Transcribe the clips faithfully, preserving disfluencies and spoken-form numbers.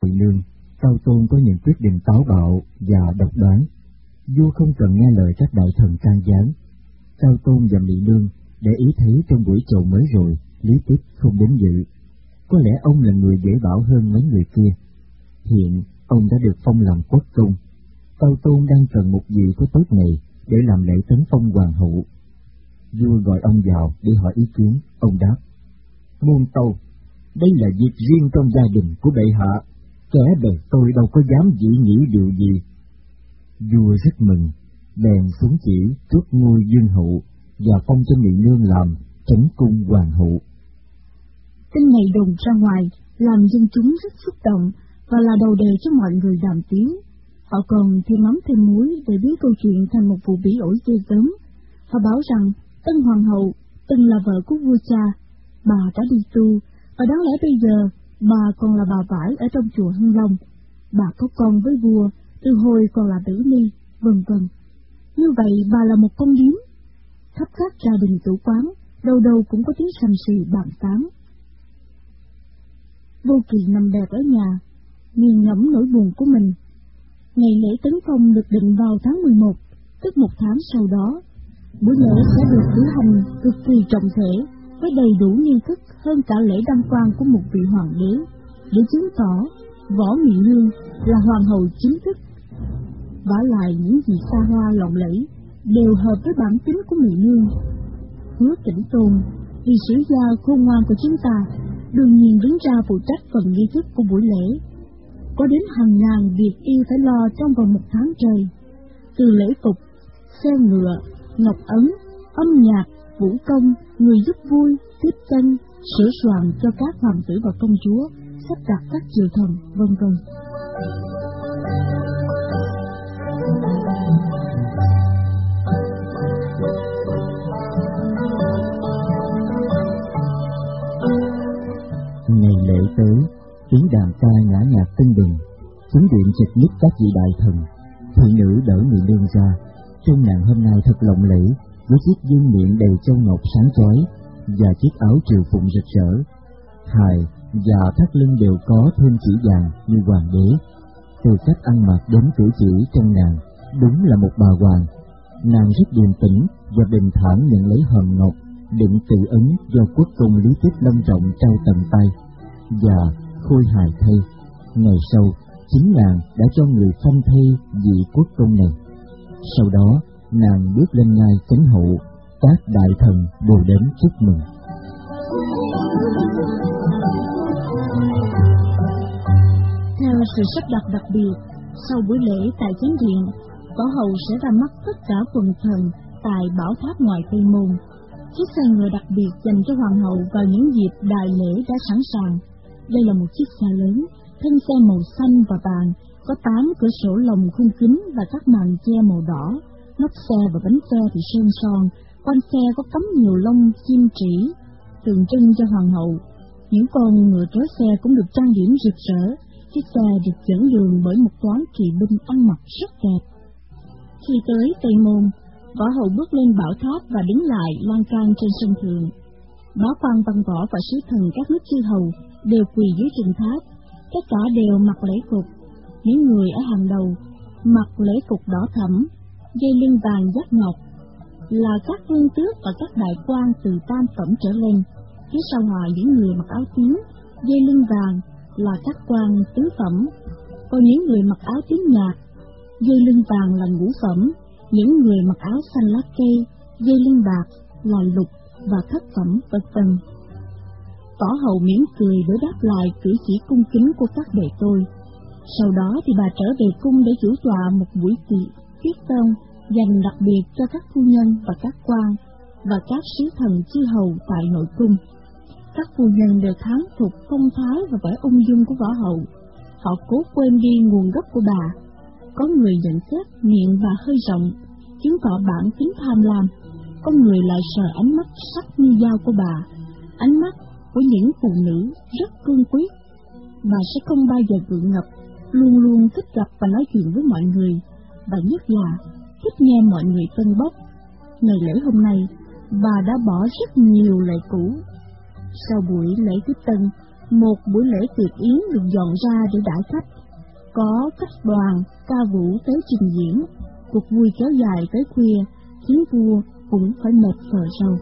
Mỹ Nương, Cao Tôn có những quyết định táo bạo và độc đoán. Vua không cần nghe lời các đại thần can gián. Cao Tôn và Mỹ Nương để ý thấy trong buổi chầu mới rồi, Lý Tích không đến dự. Có lẽ ông là người dễ bảo hơn mấy người kia. Hiện ông đã được phong làm quốc công. Cao Tôn đang cần một vị có tốt này để làm lễ tấn phong hoàng hậu. Vua gọi ông vào để hỏi ý kiến. Ông đáp: Muôn tâu, đây là việc riêng trong gia đình của bệ hạ, kẻ bề tôi đâu có dám dị nghị điều gì. Vua rất mừng, bèn xuống chỉ trước ngôi dương hậu và phong cho Mỹ Nương làm chánh cung hoàng hậu. Tin này đồn ra ngoài làm dân chúng rất xúc động và là đầu đề cho mọi người đàm tiếu. Họ còn thêm mắm thêm muối để biến câu chuyện thành một vụ bỉ ổi ghê gớm. Họ bảo rằng tân hoàng hậu từng là vợ của vua cha, bà đã đi tu và đáng lẽ bây giờ bà còn là bà vải ở trong chùa Hưng Long. Bà có con với vua từ hồi còn là tử ni, vân vân. Như vậy bà là một con điếm. Khắp các gia đình tử quán, đâu đâu cũng có tiếng sầm sì bàn tán. Vô Kỳ nằm bẹp ở nhà, nghiền ngẫm nỗi buồn của mình. Ngày lễ tấn phong được định vào tháng mười một, tức một tháng sau đó. Buổi lễ sẽ được cử hành cực kỳ trọng thể, với đầy đủ nghi thức hơn cả lễ đăng quang của một vị hoàng đế, để chứng tỏ Võ Mỹ Nương là hoàng hậu chính thức. Vả lại những gì xa hoa lộng lẫy đều hợp với bản tính của Mỹ Nương. Hứa Tĩnh Tôn, vì sử gia khôn ngoan của chúng ta, đương nhiên đứng ra phụ trách phần nghi thức của buổi lễ. Có đến hàng ngàn việc yêu phải lo trong vòng một tháng trời, từ lễ phục, xe ngựa, ngọc ấn, âm nhạc, vũ công, người giúp vui, tiếp tân, sửa soạn cho các hoàng tử và công chúa, sắp đặt các triều thần, vân vân. Ngày lễ tới, tiếng đàn ca ngã nhạc tưng bừng, chính điện chật ních các vị đại thần. Thị nữ đỡ Mỹ Nương ra, trông nàng hôm nay thật lộng lẫy, với chiếc dương miệng đầy châu ngọc sáng chói và chiếc áo triều phụng rực rỡ. Hài và thắt lưng đều có thêm chỉ vàng như hoàng đế. Từ cách ăn mặc đến cử chỉ trong nàng, đúng là một bà hoàng. Nàng rất điềm tĩnh và bình thản nhận lấy hòm ngọc đựng tự ấn do quốc công Lý Tích long trọng trao tận tay, và khôi hài thay, ngày sau chính nàng đã cho người phong thay vị quốc công này. Sau đó nàng bước lên ngai chánh hậu, các đại thần đều đến chúc mừng. Theo sự sắp đặt đặc biệt, sau buổi lễ tại chánh điện, võ hậu sẽ ra mắt tất cả quần thần tại bảo tháp ngoài Tây Môn. Chiếc xe ngựa đặc biệt dành cho hoàng hậu vào những dịp đại lễ đã sẵn sàng. Đây là một chiếc xe lớn, thân xe màu xanh và vàng, có tám cửa sổ lồng khung kính và các màn che màu đỏ. Nóc xe và bánh xe thì sơn son, quanh xe có cắm nhiều lông chim trĩ, tượng trưng cho hoàng hậu. Những con ngựa trói xe cũng được trang điểm rực rỡ. Chiếc xe được dẫn đường bởi một toán kỵ binh ăn mặc rất đẹp. Khi tới Tây Môn, võ hậu bước lên bảo tháp và đứng lại lan can trên sân thượng. Bá quan văn võ và sứ thần các nước chư hầu đều quỳ dưới chân tháp, tất cả đều mặc lễ phục. Những người ở hàng đầu mặc lễ phục đỏ thẫm, dây lưng vàng giác ngọc, là các vương tước và các đại quan từ tam phẩm trở lên. Phía sau họ những người mặc áo tím, dây lưng vàng là các quan tứ phẩm, còn những người mặc áo tím nhạt, dây lưng vàng là ngũ phẩm, những người mặc áo xanh lá cây, dây lưng bạc là lục và thất phẩm, vân vân. Võ hậu mỉm cười để đáp lại cử chỉ cung kính của các bề tôi. Sau đó thì bà trở về cung để chủ tọa một buổi tiệc tiết tông dành đặc biệt cho các phu nhân và các quan và các sứ thần chư hầu tại nội cung. Các phu nhân đều thán phục phong thái và vẻ ung dung của võ hậu. Họ cố quên đi nguồn gốc của bà. Có người nhận xét miệng bà hơi rộng, chứng tỏ bản tính tham lam. Có người lại sờ ánh mắt sắc như dao của bà, ánh mắt của những phụ nữ rất cương quyết. Bà sẽ không bao giờ gượng ngập, luôn luôn thích gặp và nói chuyện với mọi người, và nhất là thích nghe mọi người tân bốc. Ngày lễ hôm nay, bà đã bỏ rất nhiều lễ cũ. Sau buổi lễ tiếp tân, một buổi lễ tiệc yến được dọn ra để đãi khách. Có khách đoàn, ca vũ tới trình diễn, cuộc vui kéo dài tới khuya, khiến vua cũng phải mệt phờ râu.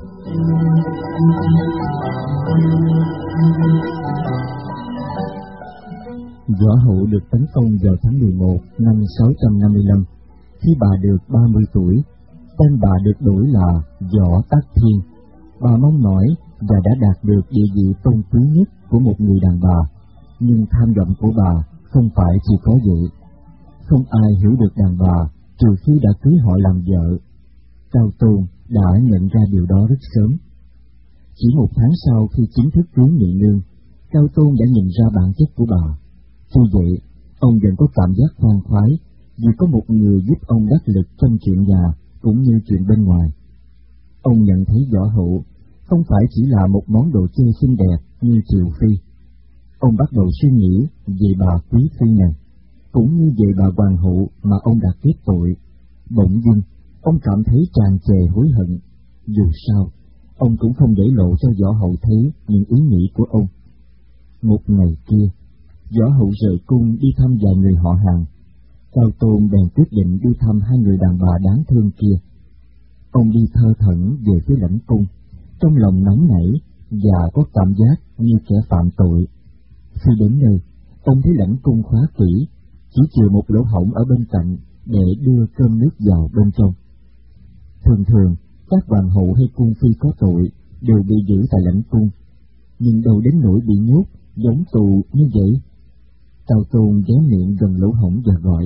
Võ Hậu được tấn công vào tháng mười một năm sáu trăm năm mươi lăm, khi bà được ba mươi tuổi. Tên bà được đổi là Võ Tắc Thiên. Bà mong mỏi và đã đạt được địa vị tôn quý nhất của một người đàn bà, nhưng tham vọng của bà không phải chỉ có vậy. Không ai hiểu được đàn bà trừ khi đã cưới họ làm vợ. Cao Tôn đã nhận ra điều đó rất sớm. Chỉ một tháng sau khi chính thức cưới Mỹ Nương, Cao Tôn đã nhìn ra bản chất của bà. Tuy vậy, ông vẫn có cảm giác khoan khoái vì có một người giúp ông đắc lực trong chuyện nhà cũng như chuyện bên ngoài. Ông nhận thấy Võ Hậu không phải chỉ là một món đồ chơi xinh đẹp như Triệu Phi. Ông bắt đầu suy nghĩ về bà quý phi này, cũng như về bà hoàng hậu mà ông đã kết tội. Bỗng dưng, ông cảm thấy tràn trề hối hận. Dù sao, ông cũng không để lộ cho Võ Hậu thấy những ý nghĩ của ông. Một ngày kia, Võ Hậu rời cung đi thăm vài người họ hàng. Cao Tôn bèn quyết định đi thăm hai người đàn bà đáng thương kia. Ông đi thơ thẩn về phía lãnh cung, trong lòng nóng nảy và có cảm giác như kẻ phạm tội. Khi đến nơi, ông thấy lãnh cung khóa kỹ, chỉ chừa một lỗ hổng ở bên cạnh để đưa cơm nước vào bên trong. Thường thường, các hoàng hậu hay cung phi có tội đều bị giữ tại lãnh cung, nhưng đâu đến nỗi bị nhốt giống tù như vậy. Cao Tôn ghé miệng gần lỗ hổng và gọi: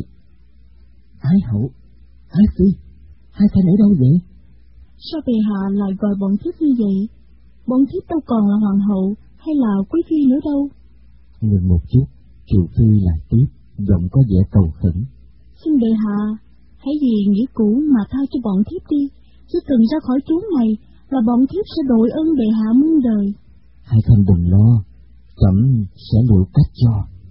Ái hậu, Ái phi, hai thanh ở đâu vậy? Sao bệ hạ lại gọi bọn thiếp như vậy? Bọn thiếp đâu còn là hoàng hậu hay là quý phi nữa đâu. Ngừng một chút, Triệu Phi lại tiếp, giọng có vẻ cầu khẩn: Xin bệ hạ, hãy vì nghĩa cũ mà tha cho bọn thiếp đi. Chỉ cần ra khỏi chốn này là bọn thiếp sẽ đội ơn bệ hạ muôn đời. Hai thanh đừng lo, trẫm sẽ liệu cách cho.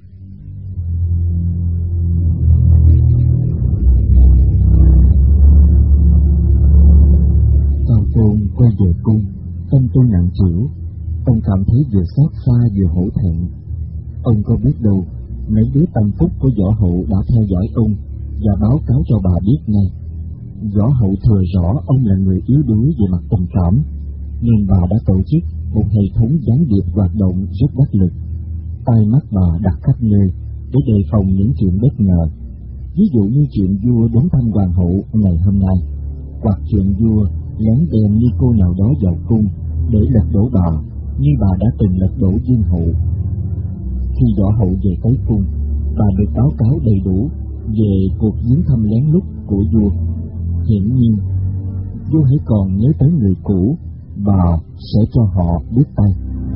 Cao Tôn quay về cung, tâm tư nặng trĩu. Ông cảm thấy vừa xót xa vừa hổ thẹn. Ông có biết đâu mấy đứa tâm phúc của Võ Hậu đã theo dõi ông và báo cáo cho bà biết ngay. Võ Hậu thừa rõ ông là người yếu đuối về mặt tình cảm, nên bà đã tổ chức một hệ thống gián điệp hoạt động rất đắc lực. Tai mắt bà đặt khắp nơi để đề phòng những chuyện bất ngờ, ví dụ như chuyện vua đến thăm hoàng hậu ngày hôm nay, hoặc chuyện vua lén đem ni cô nào đó vào cung để lật đổ bà, như bà đã từng lật đổ Dương Hậu. Khi Võ Hậu về tới cung, bà được báo cáo đầy đủ về cuộc viếng thăm lén lút của vua. Hiển nhiên, vua hãy còn nhớ tới người cũ, bà sẽ cho họ biết tay.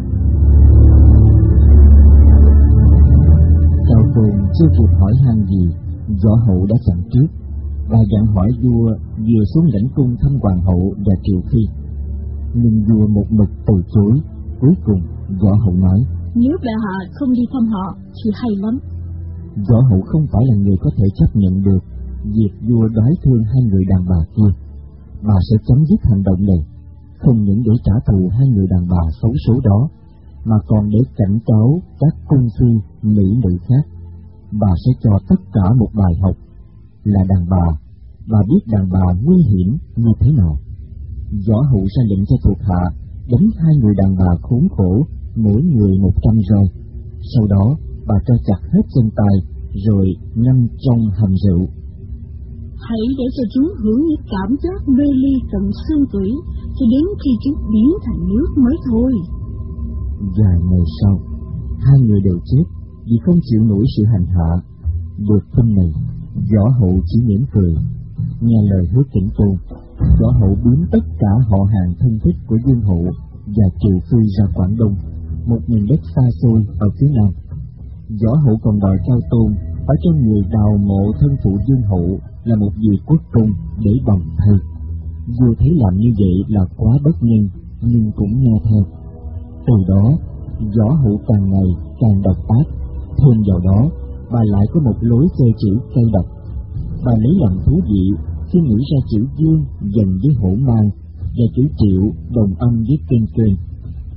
Cao Tôn chưa kịp hỏi han gì, Võ Hậu đã chặn trước và dặn hỏi vua vừa xuống lãnh cung thăm hoàng hậu và Triệu Phi. Nhưng vua một mực từ chối. Cuối cùng Võ Hậu nói: Nếu bệ hạ không đi thăm họ thì hay lắm. Võ Hậu không phải là người có thể chấp nhận được việc vua đoái thương hai người đàn bà kia. Bà sẽ chấm dứt hành động này, không những để trả thù hai người đàn bà xấu số đó, mà còn để cảnh cáo các cung phi mỹ nữ khác. Bà sẽ cho tất cả một bài học. Là đàn bà, bà biết đàn bà nguy hiểm như thế nào. Võ Hậu ra lệnh cho thuộc hạ đánh hai người đàn bà khốn khổ, mỗi người một trăm roi. Sau đó bà cho chặt hết chân tay rồi ngâm trong hầm rượu. Hãy để cho chúng hưởng những cảm giác mê ly tận xương tủy, cho đến khi chúng biến thành nước mới thôi. Vài ngày sau, hai người đều chết vì không chịu nổi sự hành hạ. Được tin này, Võ Hậu chỉ mỉm cười. Nghe lời hứa Tĩnh Tôn, Võ Hậu biến tất cả họ hàng thân thích của Dương Hậu và Triệu Phi ra Quảng Đông, một miền đất xa xôi ở phía nam. Võ Hậu còn đòi Cao Tôn phải cho người đào mộ thân phụ Dương Hậu là một vị quốc công để bầm thây. Vua thấy làm như vậy là quá bất nhân, nhưng cũng nghe theo. Từ đó, Võ Hậu càng ngày càng độc ác. Thêm vào đó, bà lại có một lối chơi chữ cay độc. Bà lấy làm thú vị khi nghĩ ra chữ Dương dần với hổ mang và chữ Triệu đồng âm với kênh kênh.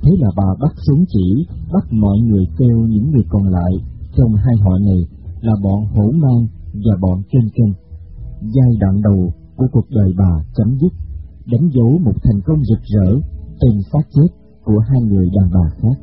Thế là bà bắt xuống chỉ, bắt mọi người kêu những người còn lại trong hai họ này là bọn Hổ Mang và bọn Kênh Kênh. Giai đoạn đầu của cuộc đời bà chấm dứt, đánh dấu một thành công rực rỡ trên xác chết của hai người đàn bà khác.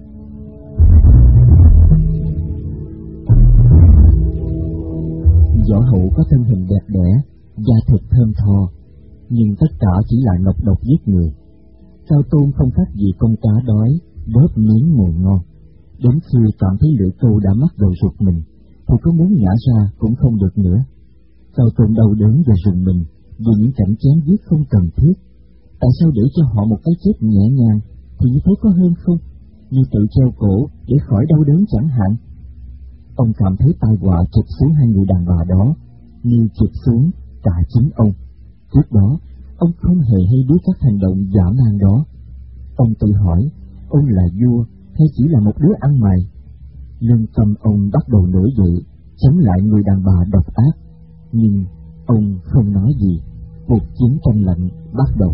Võ Hậu có thân hình đẹp đẽ, da thịt thơm tho, nhưng tất cả chỉ là nọc độc giết người. Cao Tôn không khác gì con cá đói, đớp miếng mồi ngon. Đến khi cảm thấy lưỡi câu đã mắc vào ruột mình, thì có muốn nhả ra cũng không được nữa. Cao Tôn đau đớn và rùng mình vì những cảnh chém giết không cần thiết. Tại sao để cho họ một cái chết nhẹ nhàng, thì như thế có hơn không? Như tự treo cổ để khỏi đau đớn chẳng hạn. Ông cảm thấy tai họa chụp xuống hai người đàn bà đó, như chụp xuống cả chính ông. Trước đó, ông không hề hay biết các hành động dã man đó. Ông tự hỏi, ông là vua hay chỉ là một đứa ăn mày? Lương tâm ông bắt đầu nổi dậy, chống lại người đàn bà độc ác. Nhưng ông không nói gì. Cuộc chiến tranh lạnh bắt đầu.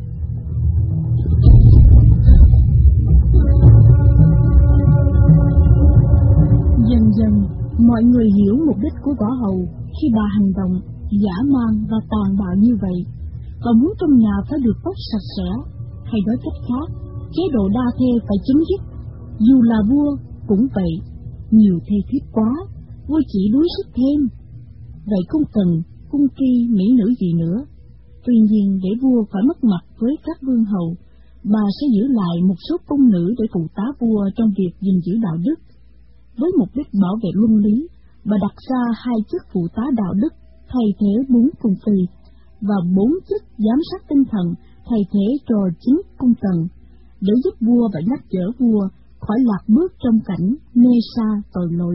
Dần dần, mọi người hiểu mục đích của Võ Hậu khi bà hành động dã man và tàn bạo như vậy. Bà muốn trong nhà phải được tóc sạch sẽ, hay nói cách khác, chế độ đa thê phải chấm dứt. Dù là vua cũng vậy, nhiều thê thiếp quá, vua chỉ đuối sức thêm. Vậy không cần cung tri mỹ nữ gì nữa. Tuy nhiên, để vua phải mất mặt với các vương hầu, bà sẽ giữ lại một số cung nữ để phụ tá vua trong việc gìn giữ đạo đức. Với mục đích bảo vệ luân lý, bà đặt ra hai chức phụ tá đạo đức thay thế bốn cung phi, và bốn chức giám sát tinh thần thay thế cho chính cung tần, để giúp vua và nhắc nhở vua khỏi lạc bước trong cảnh mê sa tội lỗi.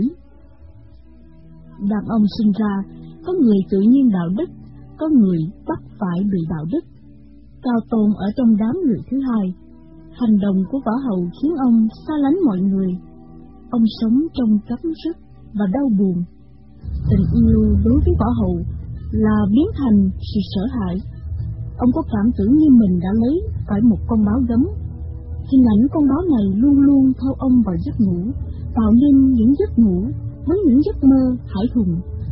Đàn ông sinh ra, có người tự nhiên đạo đức, có người bắt phải bị đạo đức. Cao Tôn ở trong đám người thứ hai. Hành động của Võ Hậu khiến ông xa lánh mọi người. Ông sống trong căm rứt và đau buồn. Tình yêu đối với Võ Hậu là biến thành sự sợ hãi. Ông có cảm tưởng như mình đã lấy phải một con báo gấm. Hình ảnh con báo này luôn luôn theo ông vào giấc ngủ, tạo nên những giấc ngủ với những giấc mơ hải hùng.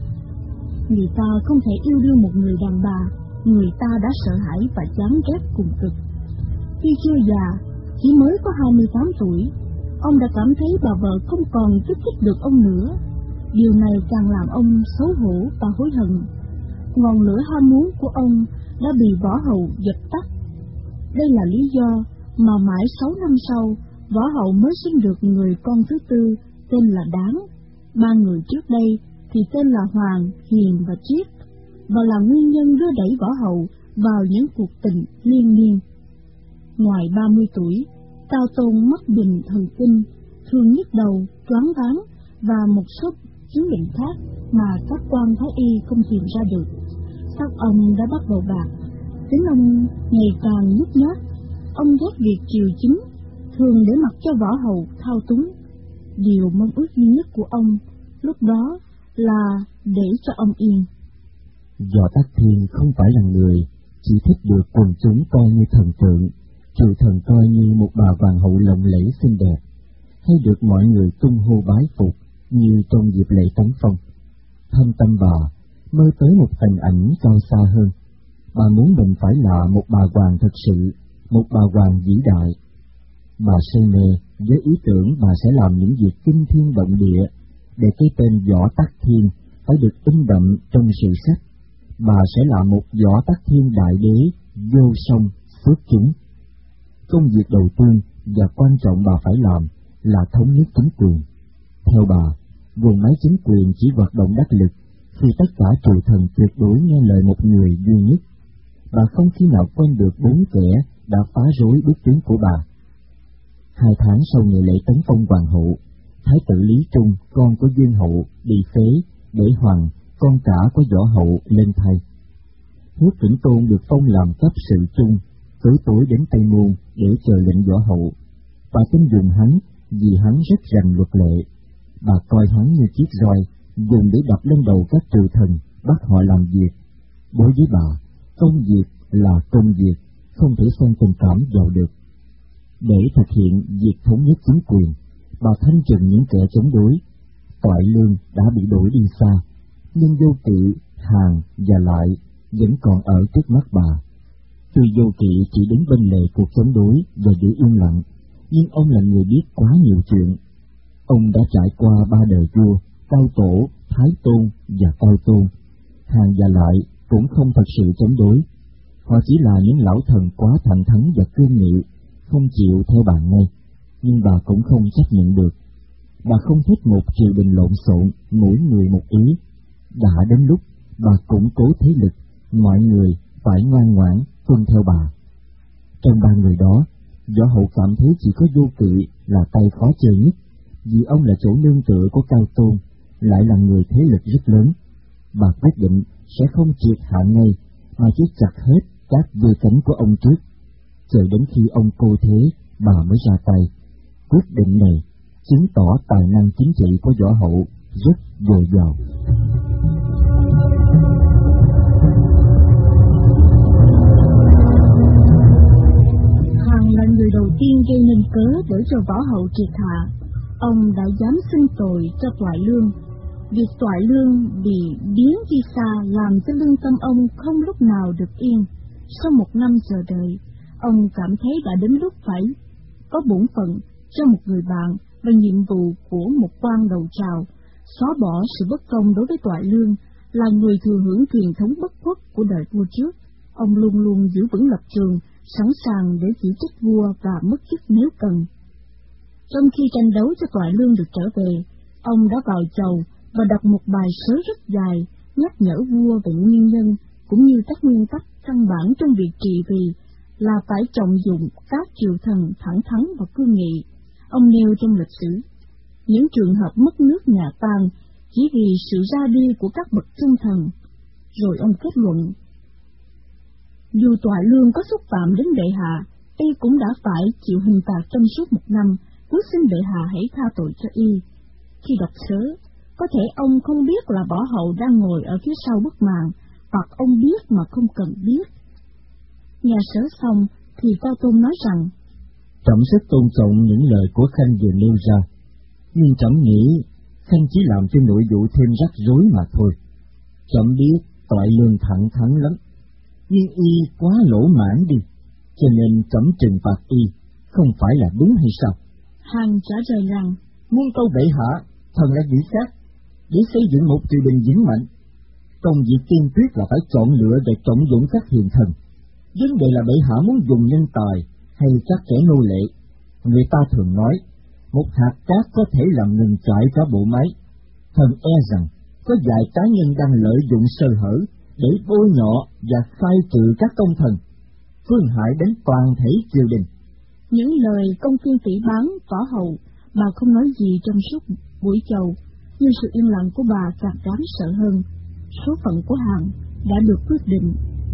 Người ta không thể yêu đương một người đàn bà, người ta đã sợ hãi và chán ghét cùng cực. Tuy chưa già, chỉ mới có hai mươi tám tuổi, ông đã cảm thấy bà vợ không còn kích thích được ông nữa. Điều này càng làm ông xấu hổ và hối hận. Ngọn lửa ham muốn của ông đã bị Võ Hậu dập tắt. Đây là lý do mà mãi sáu năm sau, Võ Hậu mới sinh được người con thứ tư tên là Đáng. Ba người trước đây thì tên là Hoàng, Hiền và Triết, và là nguyên nhân đưa đẩy Võ Hậu vào những cuộc tình liên miên. Ngoài ba mươi tuổi, Cao Tôn mắc bệnh thần kinh, thường nhức đầu, choáng váng và một số chứng bệnh khác mà các quan thái y không tìm ra được. Tóc ông đã bắt đầu bạc, tính ông ngày càng nhút nhát. Ông ghét việc triều chính, thường để mặc cho Võ Hậu thao túng. Điều mong ước duy nhất của ông lúc đó là để cho ông yên. Võ Tắc Thiên không phải là người chỉ thích được quần chúng coi như thần tượng, trừ thần coi như một bà hoàng hậu lộng lẫy xinh đẹp, hay được mọi người tung hô bái phục như trong dịp lễ tấn phong. Thâm tâm bà mơ tới một hình ảnh cao xa hơn. Bà muốn mình phải là một bà hoàng thật sự, một bà hoàng vĩ đại. Bà say mê với ý tưởng bà sẽ làm những việc kinh thiên động địa, để cái tên Võ Tắc Thiên phải được in đậm trong sử sách. Bà sẽ là một Võ Tắc Thiên đại đế, vô song, phước chúng. Công việc đầu tiên và quan trọng bà phải làm là thống nhất chính quyền. Theo bà, guồng máy chính quyền chỉ hoạt động đắc lực khi tất cả triều thần tuyệt đối nghe lời một người duy nhất. Bà không khi nào quên được bốn kẻ đã phá rối bước tiến của bà. Hai tháng sau ngày lễ tấn phong hoàng hậu, Thái tử Lý Trung, con của Dương hậu, bị phế, để Hoàng, con cả của Võ hậu, lên thay. Hứa Vĩnh Tôn được phong làm cấp sự trung, tối tối đến Tây Môn để chờ lệnh Võ hậu. Bà tin dùng hắn vì hắn rất rành luật lệ. Bà coi hắn như chiếc roi, dùng để đập lên đầu các triều thần, bắt họ làm việc. Đối với bà, công việc là công việc, không thể xen tình cảm vào được. Để thực hiện việc thống nhất chính quyền, bà thanh trừng những kẻ chống đối. Toại Lương đã bị đuổi đi xa, nhưng Vô Kỵ, Hàn và Lại vẫn còn ở trước mắt bà. Tuy Vô Kỵ chỉ đứng bên lề cuộc chống đối và giữ im lặng, nhưng ông là người biết quá nhiều chuyện. Ông đã trải qua ba đời vua, Cao Tổ, Thái Tôn và Cao Tôn. Hàn và Lại cũng không thật sự chống đối. Họ chỉ là những lão thần quá thẳng thắn và cương nghị, không chịu theo bà ngay, nhưng bà cũng không chấp nhận được. Bà không thích một triều đình lộn xộn, mỗi người một ý. Đã đến lúc bà củng cố thế lực, mọi người phải ngoan ngoãn tuân theo bà. Trong ba người đó, Võ Hậu cảm thấy chỉ có Vô Kỵ là tay khó chơi nhất, vì ông là chỗ nương tựa của Cao Tôn, lại là người thế lực rất lớn. Bà quyết định sẽ không triệt hạ ngay, mà chỉ chặt hết các đuôi cánh của ông trước. Chờ đến khi ông cô thế, bà mới ra tay. Quyết định này chứng tỏ tài năng chính trị của Võ Hậu rất dồi dào. Hằng là người đầu tiên gây nên cớ để cho Võ Hậu triệt hạ. Ông đã dám xưng tội cho Toại Lương. Việc Toại Lương bị biến đi xa làm cho lương tâm ông không lúc nào được yên. Sau một năm chờ đợi, ông cảm thấy đã đến lúc phải có bổn phận cho một người bạn và nhiệm vụ của một quan đầu trào, xóa bỏ sự bất công đối với Toại Lương, là người thừa hưởng truyền thống bất khuất của đời vua trước. Ông luôn luôn giữ vững lập trường, sẵn sàng để chỉ trích vua và mất chức nếu cần. Trong khi tranh đấu cho Toại Lương được trở về, ông đã vào chầu và đọc một bài sớ rất dài, nhắc nhở vua về nguyên nhân cũng như các nguyên tắc căn bản trong việc trị vì là phải trọng dụng các triều thần thẳng thắn và cương nghị. Ông nêu trong lịch sử những trường hợp mất nước nhà tan chỉ vì sự ra đi của các bậc trung thần. Rồi ông kết luận, dù Toại Lương có xúc phạm đến bệ hạ, y cũng đã phải chịu hình phạt trong suốt một năm, cuối xin bệ hạ hãy tha tội cho y. Khi đọc sớ, có thể ông không biết là Võ Hậu đang ngồi ở phía sau bức màn, hoặc ông biết mà không cần biết. Nghe sớ xong thì Cao Tôn nói rằng, trẫm rất tôn trọng những lời của Khanh vừa nêu ra, nhưng trẫm nghĩ Khanh chỉ làm cho nội vụ thêm rắc rối mà thôi. Trẫm biết Toại Lương thẳng thắn lắm, nhưng y quá lỗ mãn đi, cho nên trẫm trừng phạt y, không phải là đúng hay sao? Hàn trả lời rằng, muôn câu bệ hạ, thần là nghĩ khác. Để xây dựng một triều đình vững mạnh, công việc tiên quyết là phải chọn lựa để trọng dụng các hiền thần. Vấn đề là bệ hạ muốn dùng nhân tài hay các kẻ nô lệ. Người ta thường nói, một hạt cát có thể làm ngừng chạy cả bộ máy. Thần e rằng có vài cá nhân đang lợi dụng sơ hở để bôi nhọ và khai trừ các công thần, phương hại đến toàn thể triều đình. Những lời công viên phỉ báng Võ Hậu, bà không nói gì trong suốt buổi chầu, nhưng sự yên lặng của bà càng đáng sợ hơn. Số phận của Hàn đã được quyết định.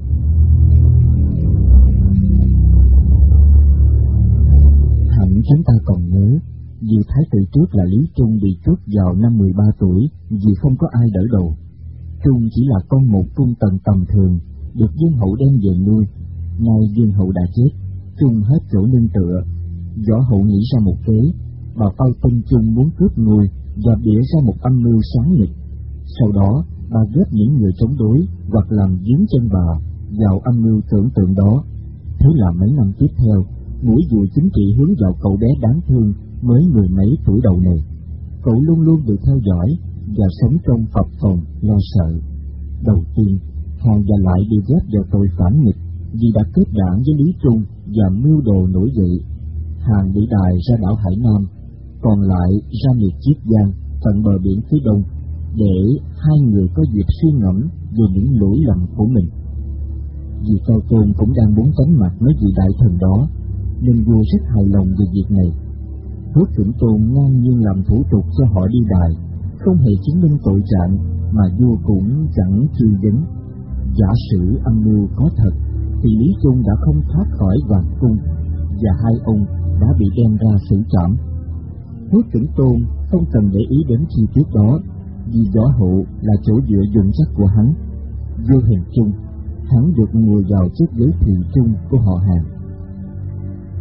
Hẳn chúng ta còn nhớ, vì thái tử trước là Lý Trung bị chuất vào năm mười ba tuổi vì không có ai đỡ đầu. Trung chỉ là con một cung tần tầm thường, được vương hậu đem về nuôi. Nay vương hậu đã chết, Trung hết chỗ nương tựa. Võ Hậu nghĩ ra một kế, bà Phao Tinh Trung muốn cướp ngôi và bịa ra một âm mưu sáng nghịch. Sau đó, bà ghép những người chống đối hoặc làm dướng chân bà vào âm mưu tưởng tượng đó. Thế là mấy năm tiếp theo, mũi dùi chính trị hướng vào cậu bé đáng thương mới mười mấy tuổi đầu này. Cậu luôn luôn được theo dõi và sống trong phập phồng lo sợ. Đầu tiên, Hàn và Lại bị ghép vào tội phản nghịch vì đã kết đảng với Lý Trung và mưu đồ nổi dậy. Hàn bị đày ra đảo Hải Nam, còn Lại ra miệt Chiết Giang tận bờ biển phía đông, để hai người có dịp suy ngẫm về những lỗi lầm của mình. Vì Cao Tôn cũng đang muốn tránh mặt mấy vị đại thần đó, nên vua rất hài lòng về việc này. Hứa Thượng Tôn ngang nhiên làm thủ tục cho họ đi đài, không hề chứng minh tội trạng, mà vua cũng chẳng truy vấn. Giả sử âm mưu có thật, thì Lý Trung đã không thoát khỏi hoàng cung, và hai ông đã bị đem ra xử trảm. Hứa Thượng Tôn không cần để ý đến chi tiết đó, vì Võ Hậu là chỗ dựa vững chắc của hắn. Vô hình chung, hắn được ngồi vào chiếc ghế thị trung của họ Hàn.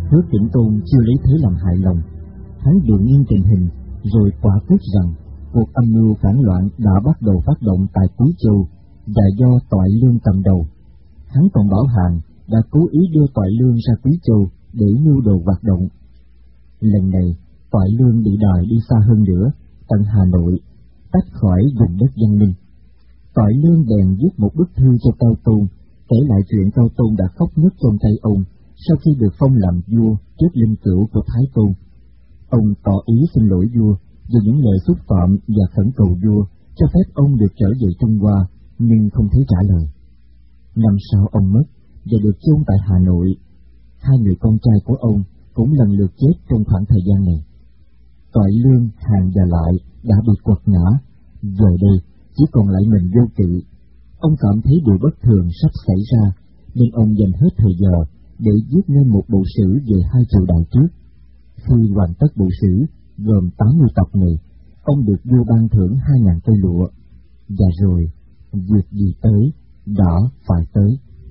Hứa Kỉnh Tôn chưa lấy thế làm hại lòng, hắn điều nghiên tình hình, rồi quả quyết rằng cuộc âm mưu phản loạn đã bắt đầu phát động tại Quý Châu và do Toại Lương cầm đầu. Hắn còn bảo Hàn đã cố ý đưa Toại Lương ra Quý Châu để mưu đồ hoạt động. Lần này Toại Lương bị đòi đi xa hơn nữa, tận Hà Nội, tách khỏi vùng đất văn minh. Toại Lương bèn viết một bức thư cho Cao Tôn, kể lại chuyện Cao Tôn đã khóc nức trong tay ông sau khi được phong làm vua trước linh cữu của Thái Tôn. Ông tỏ ý xin lỗi vua về những lời xúc phạm và khẩn cầu vua cho phép ông được trở về Trung Hoa, nhưng không thấy trả lời. Năm sau ông mất và được chôn tại Hà Nội. Hai người con trai của ông cũng lần lượt chết trong khoảng thời gian này. Toại Lương, Hàn và Lại đã bị quật ngã, giờ đây chỉ còn lại mình Vô Kỵ. Ông cảm thấy điều bất thường sắp xảy ra, nên ông dành hết thời giờ để viết nên một bộ sử về hai triều đại trước. Khi hoàn tất bộ sử gồm tám mươi tập này, ông được vua ban thưởng hai ngàn cây lụa. Và rồi, việc gì tới, đã phải tới.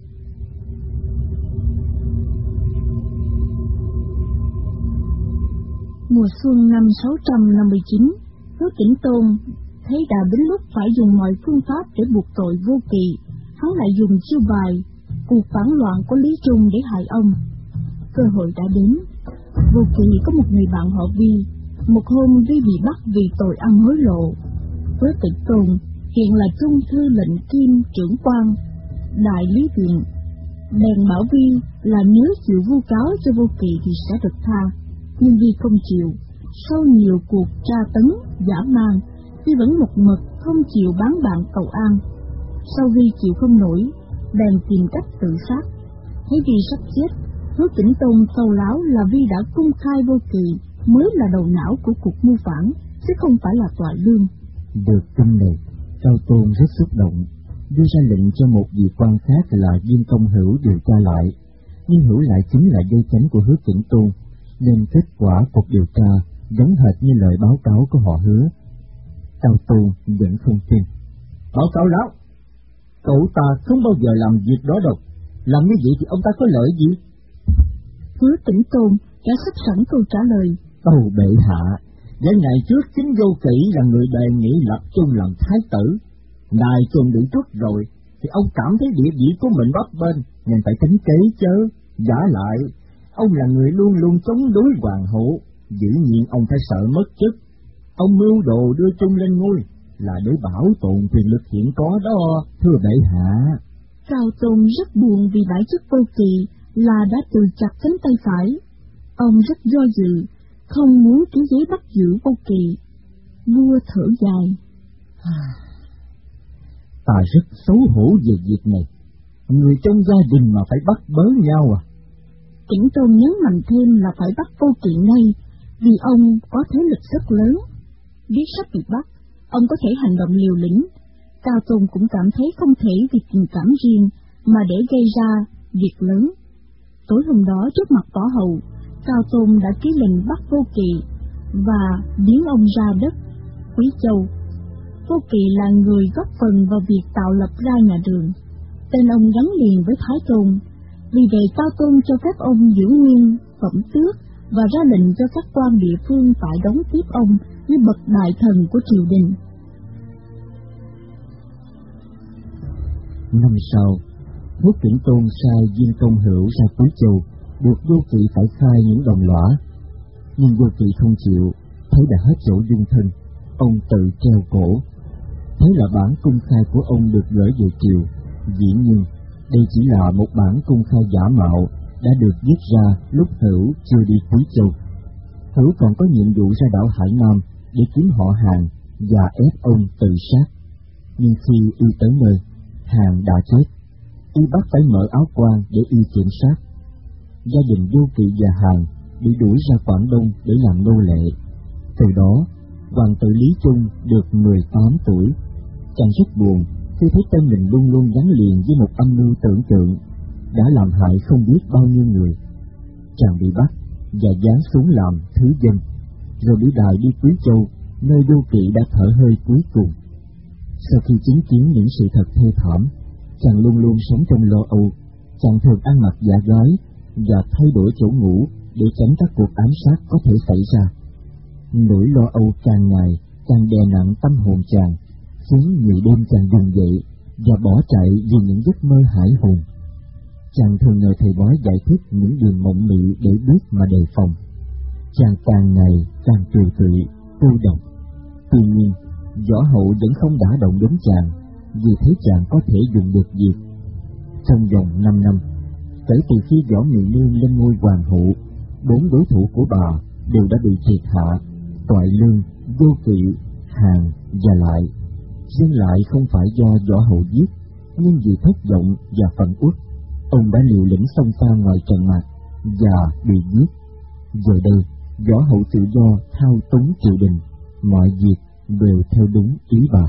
Mùa xuân năm sáu trăm năm mươi chín, Hứa Kỉnh Tôn thấy đã đến lúc phải dùng mọi phương pháp để buộc tội Vô Kỵ. Hắn lại dùng chiêu bài cuộc phản loạn của Lý Trung để hại ông. Cơ hội đã đến. Vô Kỵ có một người bạn họ Vi. Một hôm Vi bị bắt vì tội ăn hối lộ. Hứa Kỉnh Tôn hiện là trung thư lệnh kim trưởng quan đại lý viện, bèn bảo Vi là nếu chịu vu cáo cho Vô Kỵ thì sẽ được tha. Nhưng Vi không chịu. Sau nhiều cuộc tra tấn dã man, Vi vẫn một mực không chịu bán bạn cầu an. Sau Vi chịu không nổi, bèn tìm cách tự sát. Thấy Vi sắp chết, Hứa Kỉnh Tôn tâu láo là Vi đã công khai Vô Kỵ mới là đầu não của cuộc mưu phản, chứ không phải là Toại Lương. Được tin này, Cao Tôn rất xúc động, đưa ra lệnh cho một vị quan khác là Viên Công Hữu điều tra lại. Nhưng Hữu lại chính là dây chánh của Hứa Kỉnh Tôn, nên kết quả cuộc điều tra giống hệt như lời báo cáo của họ Hứa. Cao Tôn vẫn không tin. Báo cáo lão, cậu ta không bao giờ làm việc đó đâu. Làm như vậy thì ông ta có lợi gì? Hứa Kỉnh Tôn đã sắp sẵn câu trả lời. Tâu bệ hạ, vài ngày trước chính Vô Kỵ là người đề nghị lập Trung làm thái tử. Ngài chuẩn bị trước rồi, thì ông cảm thấy địa vị của mình bấp bênh, nên phải tính kế chớ. Giả lại, ông là người luôn luôn chống đối hoàng hậu, dĩ nhiên ông phải sợ mất chức. Ông mưu đồ đưa Trung lên ngôi là để bảo tồn quyền lực hiện có đó, thưa bệ hạ. Cao Tôn rất buồn vì bãi chức Vô Kỵ là đã từ chặt cánh tay phải. Ông rất do dự, không muốn ký giấy bắt giữ Vô Kỵ. Vua thở dài. Ta rất xấu hổ về việc này. Người trong gia đình mà phải bắt bớ nhau à? Kỉnh Tôn nhấn mạnh thêm là phải bắt Vô Kỵ ngay, vì ông có thế lực rất lớn. Biết sắp bị bắt, ông có thể hành động liều lĩnh. Cao Tôn cũng cảm thấy không thể vì tình cảm riêng mà để gây ra việc lớn. Tối hôm đó trước mặt Võ Hậu, Cao Tôn đã ký lệnh bắt Vô Kỵ và biến ông ra đất Quý Châu. Vô Kỵ là người góp phần vào việc tạo lập ra nhà Đường. Tên ông gắn liền với Thái Tôn. Vì vậy Cao Tôn cho phép ông giữ nguyên phẩm tước và ra lệnh cho các quan địa phương phải đón tiếp ông như bậc đại thần của triều đình. Năm sau, Hứa Kỉnh Tôn sai Viên Công Hữu ra Quý Châu, buộc Vô Kỵ phải khai những đồng lõa. Nhưng Vô Kỵ không chịu, thấy đã hết chỗ dung thân, ông tự treo cổ. Thế là bản công khai của ông được gửi về triều. Dĩ nhiên, đây chỉ là một bản công khai giả mạo đã được viết ra lúc Hữu chưa đi Quý Châu. Hữu còn có nhiệm vụ ra đảo Hải Nam để kiếm họ Hàn và ép ông tự sát. Nhưng khi y tới nơi, Hàn đã chết. Y bắt phải mở áo quan để y kiểm soát. Gia đình Vô Kỵ và Hàn bị đuổi ra Quảng Đông để làm nô lệ. Từ đó, hoàng tử Lý Trung được mười tám tuổi. Chàng rất buồn khi thấy tên mình luôn luôn gắn liền với một âm mưu tưởng tượng đã làm hại không biết bao nhiêu người. Chàng bị bắt và giáng xuống làm thứ dân, rồi bị đày đi Quý Châu, nơi Vô Kỵ đã thở hơi cuối cùng. Sau khi chứng kiến những sự thật thê thảm, chàng luôn luôn sống trong lo âu. Chàng thường ăn mặc giả gái và thay đổi chỗ ngủ để tránh các cuộc ám sát có thể xảy ra. Nỗi lo âu càng ngày càng đè nặng tâm hồn chàng, khiến nhiều đêm chàng vùng dậy và bỏ chạy vì những giấc mơ hải hùng. Chàng thường nhờ thầy bói giải thích những điều mộng mị để biết mà đề phòng. Chàng càng ngày càng tiều tụy, cô độc. Tuy nhiên, Võ Hậu vẫn không đả động đến chàng, vì thấy chàng có thể dùng được việc. Trong vòng năm năm, kể từ khi Võ Mị Nương lên ngôi hoàng hậu, bốn đối thủ của bà đều đã bị triệt hạ: Toại Lương, Vô Kỵ, Hàn và Lại. Riêng Lại không phải do Võ Hậu giết, nhưng vì thất vọng và phẫn uất, ông đã liều lĩnh xông pha ngoài trận mạc và bị giết. Giờ đây, Võ Hậu tự do thao túng triều đình, mọi việc đều theo đúng ý bà.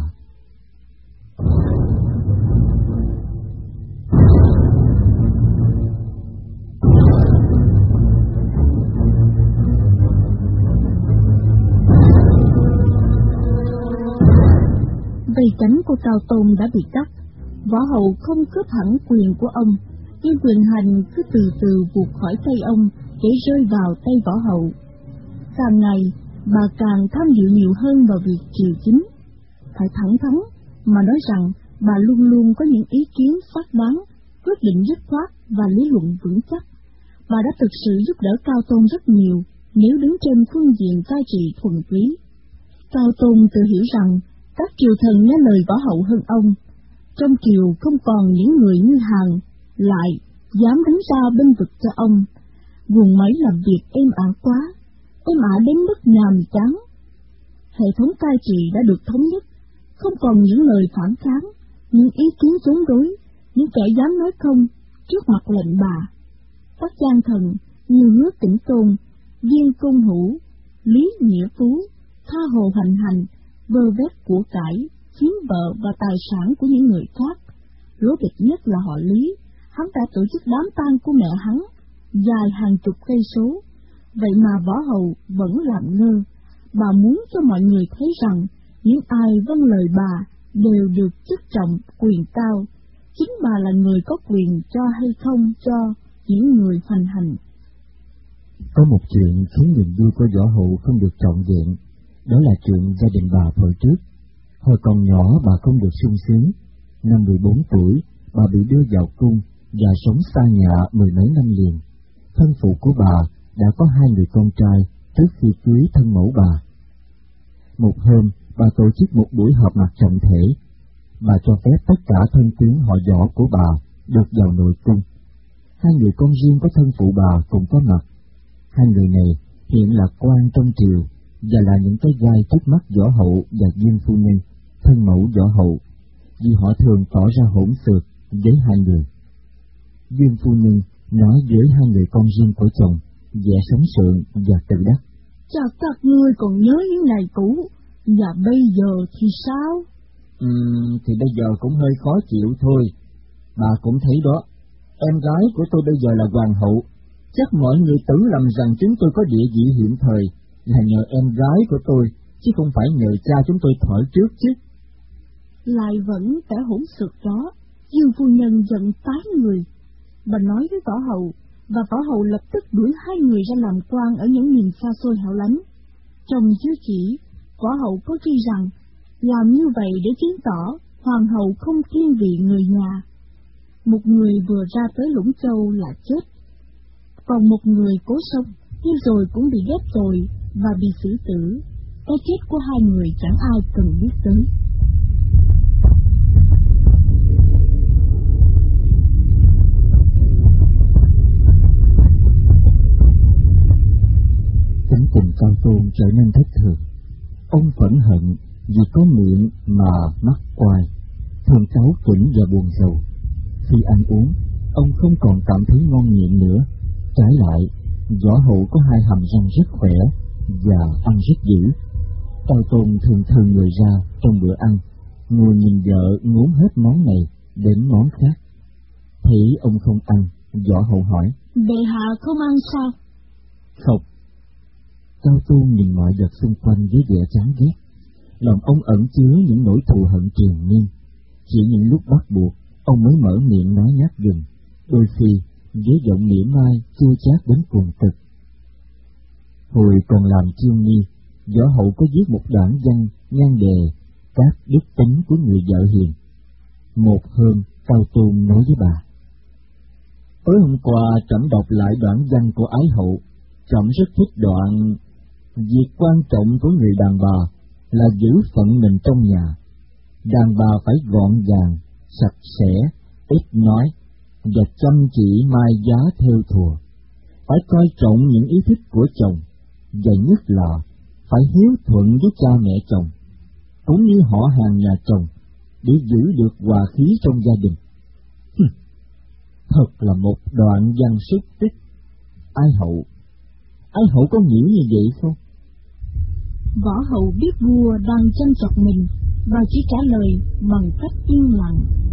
Vây cánh của Cao Tôn đã bị cắt, Võ Hậu không cướp hẳn quyền của ông, nhưng quyền hành cứ từ từ vụt khỏi tay ông để rơi vào tay Võ Hậu. Càng ngày, bà càng tham dự nhiều hơn vào việc triều chính. Phải thẳng thắn mà nói rằng bà luôn luôn có những ý kiến xác đáng, quyết định dứt khoát và lý luận vững chắc. Bà đã thực sự giúp đỡ Cao Tôn rất nhiều nếu đứng trên phương diện cai trị thuần túy. Cao Tôn tự hiểu rằng các triều thần nghe lời Võ Hậu hơn ông. Trong triều không còn những người như Hàn, Lại dám đứng ra bênh vực cho ông. Guồng máy làm việc êm ả quá, êm ả đến mức nhàm chán. Hệ thống cai trị đã được thống nhất, không còn những lời phản kháng, những ý kiến chống đối, những kẻ dám nói không trước mặt lệnh bà. Các gian thần như Hứa Tĩnh Tôn, Viên Công Hữu, Lý Nghĩa Phú, tha hồ hoành hành, vơ vét của cải, chiếm vợ và tài sản của những người khác. Lố bịch nhất là họ Lý, hắn đã tổ chức đám tang của mẹ hắn, dài hàng chục cây số. Vậy mà Võ Hậu vẫn làm ngơ. Bà muốn cho mọi người thấy rằng những ai vâng lời bà đều được chức trọng, quyền cao. Chính bà là người có quyền cho hay không cho những người hoành hành. Có một chuyện khiến niềm vui của Võ Hậu không được trọn vẹn, đó là chuyện gia đình bà thời trước. Hồi còn nhỏ bà không được sung sướng. Năm mười bốn tuổi, bà bị đưa vào cung và sống xa nhà mười mấy năm liền. Thân phụ của bà đã có hai người con trai trước khi cưới thân mẫu bà. Một hôm, bà tổ chức một buổi họp mặt trọng thể. Bà cho phép tất cả thân tín họ Võ của bà được vào nội cung. Hai người con riêng của thân phụ bà cũng có mặt. Hai người này hiện là quan trong triều và là những cái gai trước mắt Võ Hậu và Diêm phu nhân, thân mẫu Võ Hậu, vì họ thường tỏ ra hỗn xược với hai người. Diêm phu nhân nói với hai người con riêng của chồng, vẻ sống sượng và tự đắc: Chắc các ngươi còn nhớ những ngày cũ, và bây giờ thì sao? Ừ, thì bây giờ cũng hơi khó chịu thôi. Bà cũng thấy đó, em gái của tôi bây giờ là hoàng hậu. Chắc mọi người tưởng lầm rằng chúng tôi có địa vị hiện thời là nhờ em gái của tôi, chứ không phải nhờ cha chúng tôi thổi trước chứ. Lại vẫn kẻ hỗn xược đó, Dương phu nhân giận tái người. Bà nói với Võ Hậu, và Võ Hậu lập tức đuổi hai người ra làm quan ở những miền xa xôi hẻo lánh. Trong chiếu chỉ, Võ Hậu có ghi rằng làm như vậy để chứng tỏ hoàng hậu không thiên vị người nhà. Một người vừa ra tới Lũng Châu là chết, còn một người cố sống nhưng rồi cũng bị ghét tội và bị xử tử. Cái chết của hai người chẳng ai cần biết tới. Tính tình Cao Tôn trở nên thất thường. Ông phẫn hận vì có miệng mà mắt quai, thường cáu kỉnh và buồn rầu. Khi ăn uống, ông không còn cảm thấy ngon miệng nữa. Trái lại, Võ Hậu có hai hàm răng rất khỏe và ăn rất dữ. Cao Tôn thường thường người ra trong bữa ăn, ngồi nhìn vợ ngốn hết món này đến món khác. Thấy ông không ăn, Võ Hậu hỏi: Bệ hạ không ăn sao? Không. Cao Tôn nhìn mọi vật xung quanh với vẻ chán ghét. Lòng ông ẩn chứa những nỗi thù hận triền miên. Chỉ những lúc bắt buộc, ông mới mở miệng nói nhát gừng, đôi khi với giọng mỉa mai chua chát đến cùng cực. Hồi còn làm chiêu nghi, Võ Hậu có viết một đoạn văn nhan đề các đức tính của người vợ hiền. Một hôm, Cao Tôn nói với bà: tối hôm qua trẫm đọc lại đoạn văn của Ái Hậu, trẫm rất thích đoạn: việc quan trọng của người đàn bà là giữ phận mình trong nhà. Đàn bà phải gọn gàng, sạch sẽ, ít nói và chăm chỉ mai giá theo thùa. Phải coi trọng những ý thích của chồng, và nhất là phải hiếu thuận với cha mẹ chồng, cũng như họ hàng nhà chồng, để giữ được hòa khí trong gia đình. Hừm, thật là một đoạn văn xúc tích. Ái Hậu, Ái Hậu có nghĩ như vậy không? Võ Hậu biết vua đang chăm chọc mình và chỉ trả lời bằng cách yên lặng.